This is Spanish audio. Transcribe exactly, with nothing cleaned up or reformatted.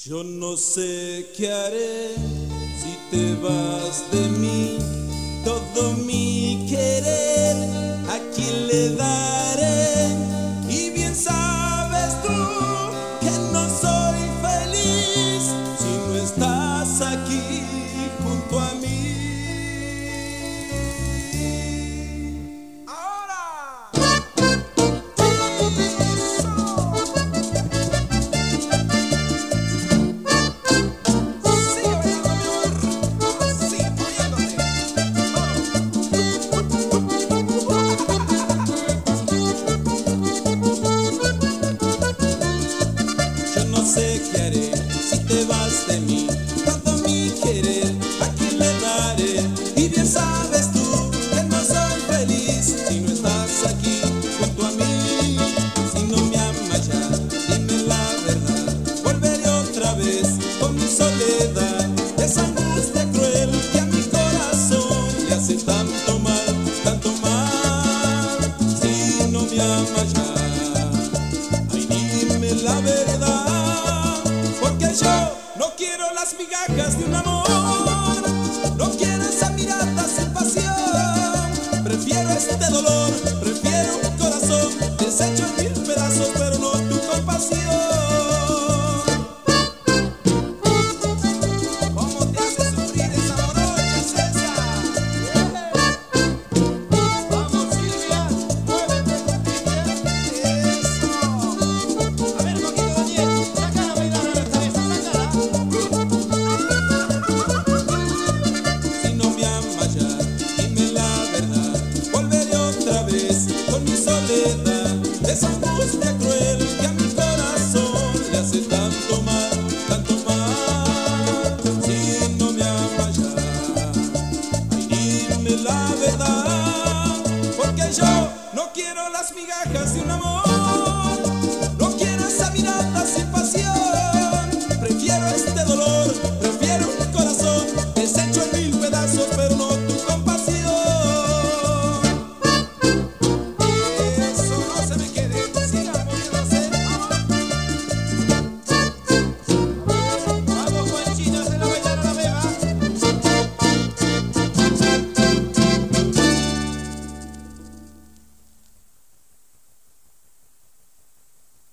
Yo no sé qué haré si te vas de mí, todo mi querer a quién le daré, y bien sabes tú que no soy feliz si no estás aquí junto a mí. No sé qué haré si te vas de mí, todo mi querer a quién le daré, y bien sabes tú que no soy feliz si no estás aquí junto a mí. Si no me amas ya, dime la verdad, volveré otra vez con mi soledad, esa angustia cruel que a mi corazón le hace tanto mal, tanto mal. Si no me amas ya, ay, dime la verdad. Yo no quiero las migajas de un amor, no quiero esa mirada sin pasión. Prefiero este dolor, prefiero un corazón deshecho en mil pedazos, pero no tu compasión. ¿Cómo te hace sufrir esa morocha, César? Vamos, Silvia, muévete, eso. A ver, Joaquín Daniel, saca la bailar a la cabeza. Si no me amas ya, dime la verdad, volveré otra vez con mi soledad, esa angustia cruel que a mi corazón le hace tanto mal, tanto mal. Si no me amas ya, ay, dime la verdad, porque yo no quiero las migajas de un amor.